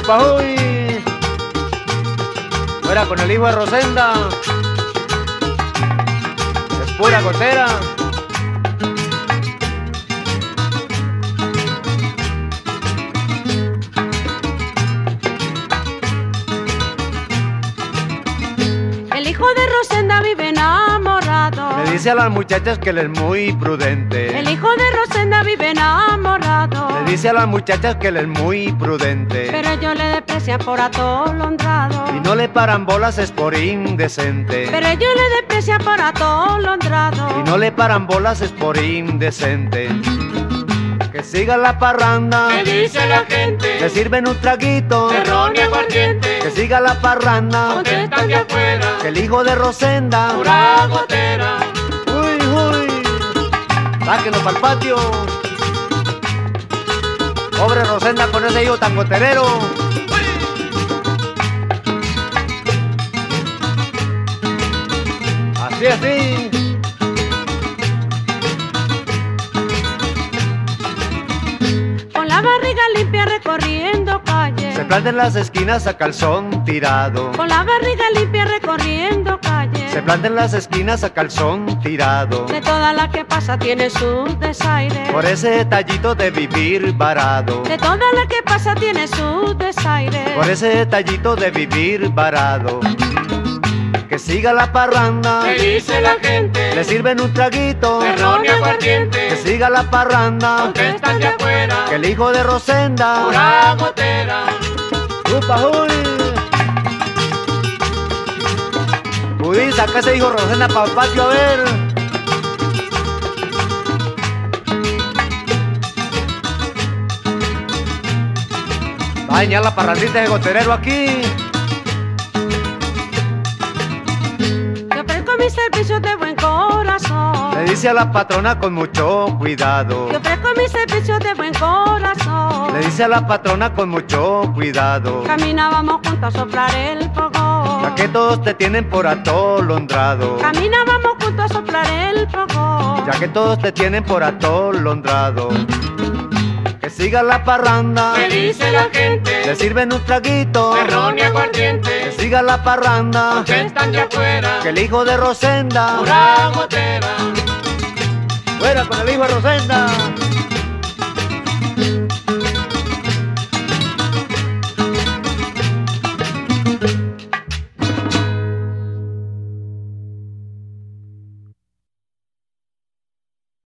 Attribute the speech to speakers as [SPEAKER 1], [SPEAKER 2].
[SPEAKER 1] Uy. Fuera con el hijo de Rosenda. Es pura gotera.
[SPEAKER 2] El hijo de Rosenda vive enamorado.
[SPEAKER 1] Le dice a las muchachas que él es muy prudente.
[SPEAKER 2] El hijo de Rosenda vive enamorado.
[SPEAKER 1] Le dice a las muchachas que él es muy prudente.
[SPEAKER 2] Pero ellos le desprecian por atolondrado.
[SPEAKER 1] Y no le paran bolas, es por indecente.
[SPEAKER 2] Pero ellos le desprecian por atolondrado.
[SPEAKER 1] Y no le paran bolas, es por indecente. Que siga la parranda,
[SPEAKER 3] me dice la gente,
[SPEAKER 1] le sirven un traguito
[SPEAKER 3] de ron y aguardiente.
[SPEAKER 1] Que siga la parranda,
[SPEAKER 3] Contestan de afuera,
[SPEAKER 1] que el hijo de Rosenda,
[SPEAKER 3] pura gotera.
[SPEAKER 1] uy, uy, sáquenos pa'l patio. Pobre Rosenda con ese hijo tan goterero. Así, así.
[SPEAKER 2] Con la barriga limpia recorriendo calles.
[SPEAKER 1] Se planta en las esquinas a calzón tirado.
[SPEAKER 2] Con la barriga limpia recorriendo calles.
[SPEAKER 1] Se planta en las esquinas a calzón tirado.
[SPEAKER 2] De toda la que pasa tiene sus desaires.
[SPEAKER 1] Por ese detallito de vivir varado.
[SPEAKER 2] De toda la que pasa tiene sus desaires.
[SPEAKER 1] Por ese detallito de vivir varado. Que siga la parranda,
[SPEAKER 3] Me dice la gente,
[SPEAKER 1] le sirven un traguito
[SPEAKER 3] de ron y
[SPEAKER 1] que
[SPEAKER 3] aguardiente.
[SPEAKER 1] siga la parranda,
[SPEAKER 3] Contestan de afuera,
[SPEAKER 1] que el hijo de Rosenda,
[SPEAKER 3] pura gotera.
[SPEAKER 1] upa, uy, saca ese hijo de Rosenda para el patio a ver. Va a dañar la parrandita de goterero aquí.
[SPEAKER 2] Yo ofrezco mis servicios de buen corazón.
[SPEAKER 1] Le dice a la patrona con mucho cuidado.
[SPEAKER 2] Yo ofrezco mis servicios de buen corazón.
[SPEAKER 1] Le dice a la patrona con mucho cuidado.
[SPEAKER 2] Caminábamos juntos a soplar el fogón.
[SPEAKER 1] Ya que todos te tienen por atolondrado.
[SPEAKER 2] Caminábamos juntos a soplar el fogón.
[SPEAKER 1] Ya que todos te tienen por atolondrado. Que siga la parranda,
[SPEAKER 3] Me dice la gente,
[SPEAKER 1] le sirven un traguito
[SPEAKER 3] de ron y
[SPEAKER 1] que
[SPEAKER 3] aguardiente.
[SPEAKER 1] siga la parranda,
[SPEAKER 3] Contestan de afuera,
[SPEAKER 1] que el hijo de Rosenda,
[SPEAKER 3] pura gotera.
[SPEAKER 1] fuera con el hijo de Rosenda.